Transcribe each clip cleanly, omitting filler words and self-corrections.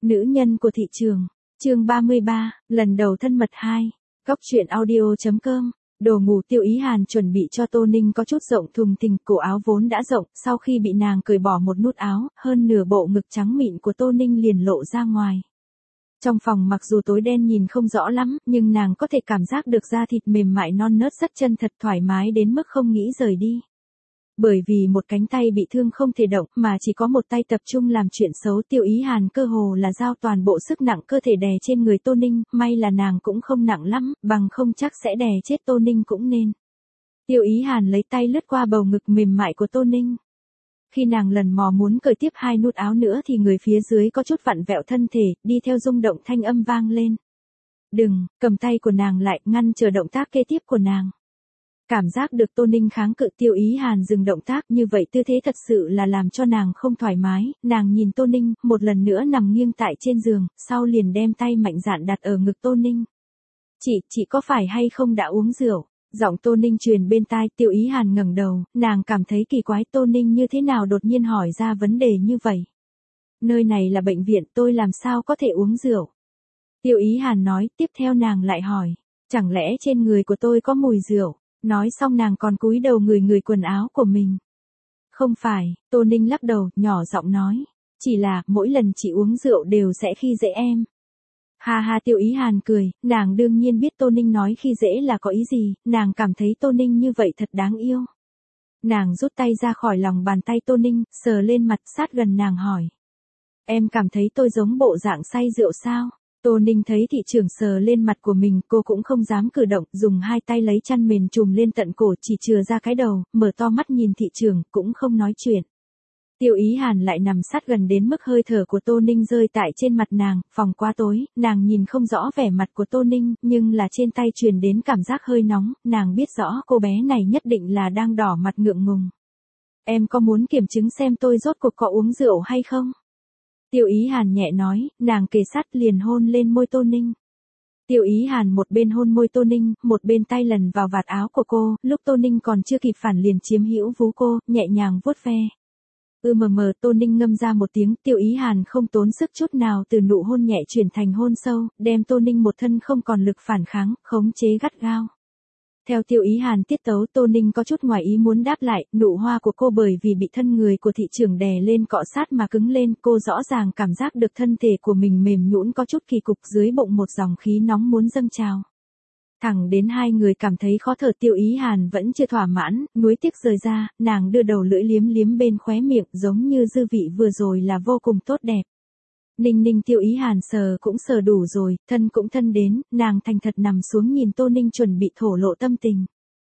Nữ nhân của thị trường. Chương 33, lần đầu thân mật 2. Góc truyện audio.com. Đồ ngủ Tiêu Ý Hàn chuẩn bị cho Tô Ninh có chút rộng thùng thình, cổ áo vốn đã rộng, sau khi bị nàng cởi bỏ một nút áo, hơn nửa bộ ngực trắng mịn của Tô Ninh liền lộ ra ngoài. Trong phòng mặc dù tối đen nhìn không rõ lắm, nhưng nàng có thể cảm giác được da thịt mềm mại non nớt rất chân thật, thoải mái đến mức không nghĩ rời đi. Bởi vì một cánh tay bị thương không thể động mà chỉ có một tay tập trung làm chuyện xấu, Tiêu Ý Hàn cơ hồ là giao toàn bộ sức nặng cơ thể đè trên người Tô Ninh, may là nàng cũng không nặng lắm, bằng không chắc sẽ đè chết Tô Ninh cũng nên. Tiêu Ý Hàn lấy tay lướt qua bầu ngực mềm mại của Tô Ninh. Khi nàng lần mò muốn cởi tiếp hai nút áo nữa thì người phía dưới có chút vặn vẹo thân thể, đi theo rung động thanh âm vang lên. Đừng, cầm tay của nàng lại, ngăn chờ động tác kế tiếp của nàng. Cảm giác được Tô Ninh kháng cự, Tiêu Ý Hàn dừng động tác, như vậy tư thế thật sự là làm cho nàng không thoải mái, nàng nhìn Tô Ninh, một lần nữa nằm nghiêng tại trên giường, sau liền đem tay mạnh dạn đặt ở ngực Tô Ninh. Chị có phải hay không đã uống rượu? Giọng Tô Ninh truyền bên tai, Tiêu Ý Hàn ngẩng đầu, nàng cảm thấy kỳ quái Tô Ninh như thế nào đột nhiên hỏi ra vấn đề như vậy. Nơi này là bệnh viện, tôi làm sao có thể uống rượu? Tiêu Ý Hàn nói, tiếp theo nàng lại hỏi, chẳng lẽ trên người của tôi có mùi rượu? Nói xong nàng còn cúi đầu ngửi quần áo của mình. Không phải, Tô Ninh lắc đầu, nhỏ giọng nói. Chỉ là, mỗi lần chị uống rượu đều sẽ khi dễ em. Ha ha, Tiêu Ý Hàn cười, nàng đương nhiên biết Tô Ninh nói khi dễ là có ý gì, nàng cảm thấy Tô Ninh như vậy thật đáng yêu. Nàng rút tay ra khỏi lòng bàn tay Tô Ninh, sờ lên mặt sát gần nàng hỏi. Em cảm thấy tôi giống bộ dạng say rượu sao? Tô Ninh thấy thị trưởng sờ lên mặt của mình, cô cũng không dám cử động, dùng hai tay lấy chăn mền trùm lên tận cổ, chỉ chừa ra cái đầu, mở to mắt nhìn thị trưởng, cũng không nói chuyện. Tiêu Ý Hàn lại nằm sát gần đến mức hơi thở của Tô Ninh rơi tại trên mặt nàng, phòng quá tối, nàng nhìn không rõ vẻ mặt của Tô Ninh, nhưng là trên tay truyền đến cảm giác hơi nóng, nàng biết rõ cô bé này nhất định là đang đỏ mặt ngượng ngùng. Em có muốn kiểm chứng xem tôi rốt cuộc có uống rượu hay không? Tiêu Ý Hàn nhẹ nói, nàng kề sát liền hôn lên môi Tô Ninh. Tiêu Ý Hàn một bên hôn môi Tô Ninh, một bên tay lần vào vạt áo của cô, lúc Tô Ninh còn chưa kịp phản liền chiếm hữu vú cô, nhẹ nhàng vuốt ve. Tô Ninh ngâm ra một tiếng, Tiêu Ý Hàn không tốn sức chút nào từ nụ hôn nhẹ chuyển thành hôn sâu, đem Tô Ninh một thân không còn lực phản kháng, khống chế gắt gao. Theo Tiêu Ý Hàn tiết tấu, Tô Ninh có chút ngoài ý muốn đáp lại, nụ hoa của cô bởi vì bị thân người của thị trưởng đè lên cọ sát mà cứng lên, cô rõ ràng cảm giác được thân thể của mình mềm nhũn có chút kỳ cục, dưới bụng một dòng khí nóng muốn dâng trào. Thẳng đến hai người cảm thấy khó thở, Tiêu Ý Hàn vẫn chưa thỏa mãn, nuối tiếc rời ra, nàng đưa đầu lưỡi liếm liếm bên khóe miệng, giống như dư vị vừa rồi là vô cùng tốt đẹp. Ninh Tiêu Ý Hàn sờ cũng sờ đủ rồi, thân cũng thân đến, nàng thành thật nằm xuống nhìn Tô Ninh chuẩn bị thổ lộ tâm tình.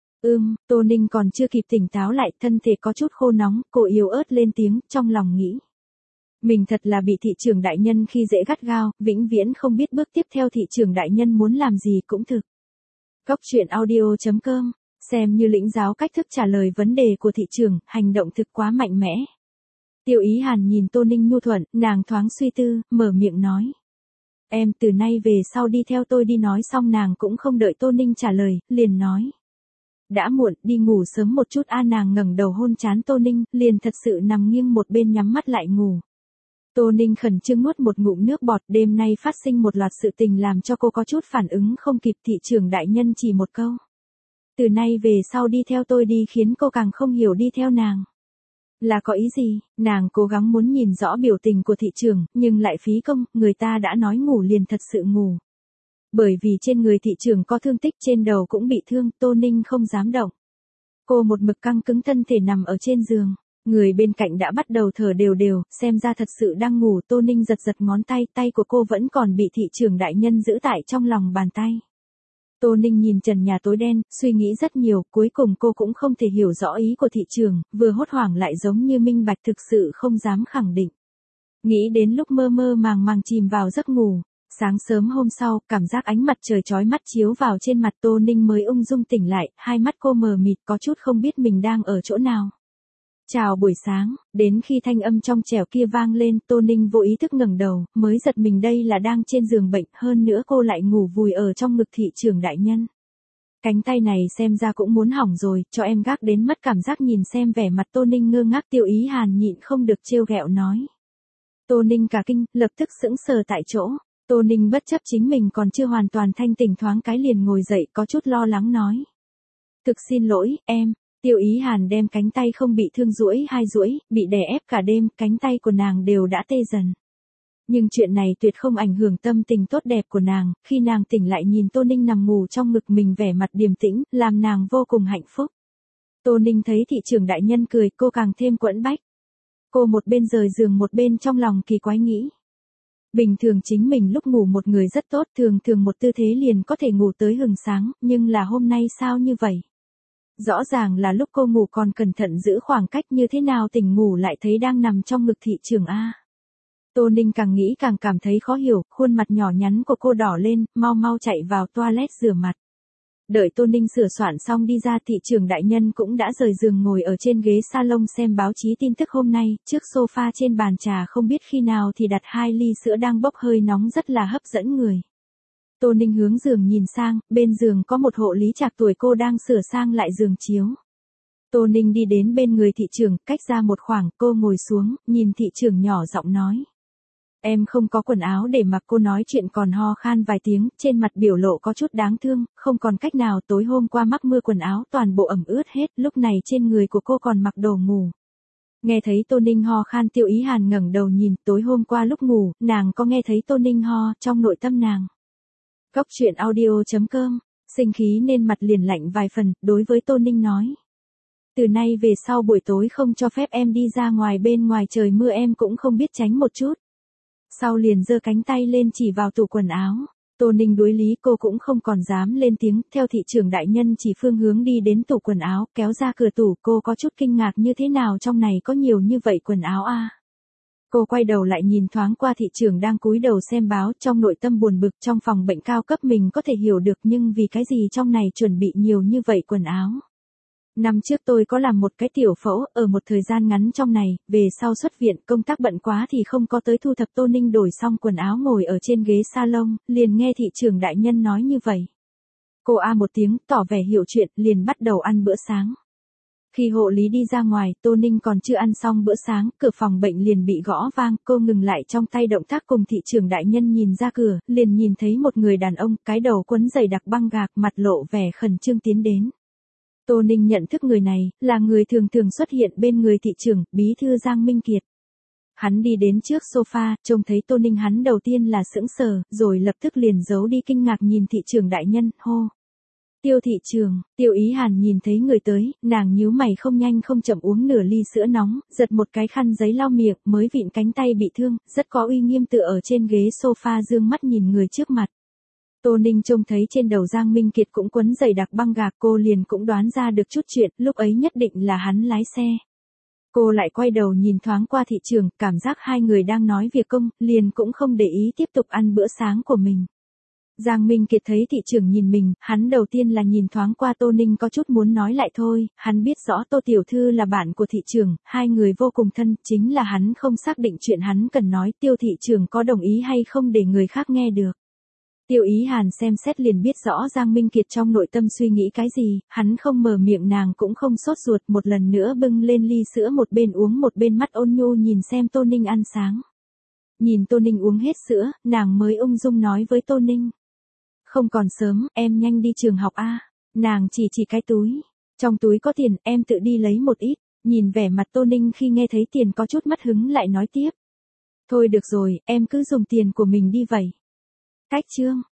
Tô Ninh còn chưa kịp tỉnh táo lại, thân thể có chút khô nóng, cô yếu ớt lên tiếng, trong lòng nghĩ. Mình thật là bị thị trưởng đại nhân khi dễ gắt gao, vĩnh viễn không biết bước tiếp theo thị trưởng đại nhân muốn làm gì cũng thực. Góc truyện audio.com, xem như lĩnh giáo cách thức trả lời vấn đề của thị trưởng, hành động thực quá mạnh mẽ. Tiêu Ý Hàn nhìn Tô Ninh nhu thuận, nàng thoáng suy tư, mở miệng nói. Em từ nay về sau đi theo tôi đi, nói xong nàng cũng không đợi Tô Ninh trả lời, liền nói. Đã muộn, đi ngủ sớm một chút a. Nàng ngẩng đầu hôn trán Tô Ninh, liền thật sự nằm nghiêng một bên nhắm mắt lại ngủ. Tô Ninh khẩn trương nuốt một ngụm nước bọt, đêm nay phát sinh một loạt sự tình làm cho cô có chút phản ứng không kịp, thị trưởng đại nhân chỉ một câu. Từ nay về sau đi theo tôi đi, khiến cô càng không hiểu đi theo nàng. Là có ý gì? Nàng cố gắng muốn nhìn rõ biểu tình của thị trưởng, nhưng lại phí công, người ta đã nói ngủ liền thật sự ngủ. Bởi vì trên người thị trưởng có thương tích, trên đầu cũng bị thương, Tô Ninh không dám động. Cô một mực căng cứng thân thể nằm ở trên giường, người bên cạnh đã bắt đầu thở đều đều, xem ra thật sự đang ngủ. Tô Ninh giật ngón tay, tay của cô vẫn còn bị thị trưởng đại nhân giữ tại trong lòng bàn tay. Tô Ninh nhìn trần nhà tối đen, suy nghĩ rất nhiều, cuối cùng cô cũng không thể hiểu rõ ý của thị trường, vừa hốt hoảng lại giống như minh bạch, thực sự không dám khẳng định. Nghĩ đến lúc mơ mơ màng màng chìm vào giấc ngủ, sáng sớm hôm sau, cảm giác ánh mặt trời chói mắt chiếu vào trên mặt Tô Ninh mới ung dung tỉnh lại, hai mắt cô mờ mịt có chút không biết mình đang ở chỗ nào. Chào buổi sáng, đến khi thanh âm trong trẻo kia vang lên, Tô Ninh vô ý thức ngẩng đầu, mới giật mình đây là đang trên giường bệnh, hơn nữa cô lại ngủ vùi ở trong ngực thị trưởng đại nhân. Cánh tay này xem ra cũng muốn hỏng rồi, cho em gác đến mất cảm giác. Nhìn xem vẻ mặt Tô Ninh ngơ ngác, Tiêu Ý Hàn nhịn không được trêu ghẹo nói. Tô Ninh cả kinh, lập tức sững sờ tại chỗ. Tô Ninh bất chấp chính mình còn chưa hoàn toàn thanh tỉnh thoáng cái liền ngồi dậy có chút lo lắng nói. Thực xin lỗi, em. Tiêu Ý Hàn đem cánh tay không bị thương duỗi, bị đè ép cả đêm, cánh tay của nàng đều đã tê dần. Nhưng chuyện này tuyệt không ảnh hưởng tâm tình tốt đẹp của nàng, khi nàng tỉnh lại nhìn Tô Ninh nằm ngủ trong ngực mình vẻ mặt điềm tĩnh, làm nàng vô cùng hạnh phúc. Tô Ninh thấy thị trưởng đại nhân cười, cô càng thêm quẫn bách. Cô một bên rời giường một bên trong lòng kỳ quái nghĩ. Bình thường chính mình lúc ngủ một người rất tốt, thường một tư thế liền có thể ngủ tới hừng sáng, nhưng là hôm nay sao như vậy? Rõ ràng là lúc cô ngủ còn cẩn thận giữ khoảng cách, như thế nào tỉnh ngủ lại thấy đang nằm trong ngực thị trưởng a. Tô Ninh càng nghĩ càng cảm thấy khó hiểu, khuôn mặt nhỏ nhắn của cô đỏ lên, mau chạy vào toilet rửa mặt. Đợi Tô Ninh sửa soạn xong đi ra, thị trưởng đại nhân cũng đã rời giường ngồi ở trên ghế salon xem báo chí tin tức hôm nay, trước sofa trên bàn trà không biết khi nào thì đặt 2 ly sữa đang bốc hơi nóng rất là hấp dẫn người. Tô Ninh hướng giường nhìn sang, bên giường có một hộ lý trạc tuổi cô đang sửa sang lại giường chiếu. Tô Ninh đi đến bên người thị trưởng, cách ra một khoảng, cô ngồi xuống, nhìn thị trưởng nhỏ giọng nói. Em không có quần áo để mặc, cô nói chuyện còn ho khan vài tiếng, trên mặt biểu lộ có chút đáng thương, không còn cách nào, tối hôm qua mắc mưa quần áo toàn bộ ẩm ướt hết, lúc này trên người của cô còn mặc đồ ngủ. Nghe thấy Tô Ninh ho khan, Tiêu Ý Hàn ngẩng đầu nhìn, tối hôm qua lúc ngủ, nàng có nghe thấy Tô Ninh ho, trong nội tâm nàng. Góc truyện audio.com, sinh khí nên mặt liền lạnh vài phần, đối với Tô Ninh nói. Từ nay về sau buổi tối không cho phép em đi ra ngoài, bên ngoài trời mưa em cũng không biết tránh một chút. Sau liền giơ cánh tay lên chỉ vào tủ quần áo. Tô Ninh đối lý, cô cũng không còn dám lên tiếng, theo thị trưởng đại nhân chỉ phương hướng đi đến tủ quần áo, kéo ra cửa tủ, cô có chút kinh ngạc, như thế nào trong này có nhiều như vậy quần áo a. Cô quay đầu lại nhìn thoáng qua thị trưởng đang cúi đầu xem báo, trong nội tâm buồn bực, trong phòng bệnh cao cấp mình có thể hiểu được, nhưng vì cái gì trong này chuẩn bị nhiều như vậy quần áo. Năm trước tôi có làm một cái tiểu phẫu, ở một thời gian ngắn trong này, về sau xuất viện, công tác bận quá thì không có tới thu thập. Tô Ninh đổi xong quần áo ngồi ở trên ghế salon, liền nghe thị trưởng đại nhân nói như vậy. Cô a một tiếng, tỏ vẻ hiểu chuyện, liền bắt đầu ăn bữa sáng. Khi hộ lý đi ra ngoài, Tô Ninh còn chưa ăn xong bữa sáng, cửa phòng bệnh liền bị gõ vang, cô ngừng lại trong tay động tác cùng thị trưởng đại nhân nhìn ra cửa, liền nhìn thấy một người đàn ông, cái đầu quấn dày đặc băng gạc, mặt lộ vẻ khẩn trương tiến đến. Tô Ninh nhận thức người này, là người thường xuất hiện bên người thị trưởng, bí thư Giang Minh Kiệt. Hắn đi đến trước sofa, trông thấy Tô Ninh hắn đầu tiên là sững sờ, rồi lập tức liền giấu đi kinh ngạc nhìn thị trưởng đại nhân, hô. Tiêu thị trưởng, Tiêu Ý Hàn nhìn thấy người tới, nàng nhíu mày không nhanh không chậm uống nửa ly sữa nóng, giật một cái khăn giấy lau miệng, mới vịn cánh tay bị thương, rất có uy nghiêm tựa ở trên ghế sofa dương mắt nhìn người trước mặt. Tô Ninh trông thấy trên đầu Giang Minh Kiệt cũng quấn dày đặc băng gạc, cô liền cũng đoán ra được chút chuyện, lúc ấy nhất định là hắn lái xe. Cô lại quay đầu nhìn thoáng qua thị trường, cảm giác hai người đang nói việc công, liền cũng không để ý tiếp tục ăn bữa sáng của mình. Giang Minh Kiệt thấy thị trưởng nhìn mình, hắn đầu tiên là nhìn thoáng qua Tô Ninh có chút muốn nói lại thôi, hắn biết rõ Tô Tiểu Thư là bạn của thị trưởng, hai người vô cùng thân, chính là hắn không xác định chuyện hắn cần nói, Tiêu thị trưởng có đồng ý hay không để người khác nghe được. Tiêu Ý Hàn xem xét liền biết rõ Giang Minh Kiệt trong nội tâm suy nghĩ cái gì, hắn không mở miệng, nàng cũng không sốt ruột, một lần nữa bưng lên ly sữa, một bên uống một bên mắt ôn nhu nhìn xem Tô Ninh ăn sáng. Nhìn Tô Ninh uống hết sữa, nàng mới ung dung nói với Tô Ninh. Không còn sớm, em nhanh đi trường học a. Nàng chỉ cái túi. Trong túi có tiền, em tự đi lấy một ít. Nhìn vẻ mặt Tô Ninh khi nghe thấy tiền có chút mất hứng lại nói tiếp. Thôi được rồi, em cứ dùng tiền của mình đi vậy. Cách chương.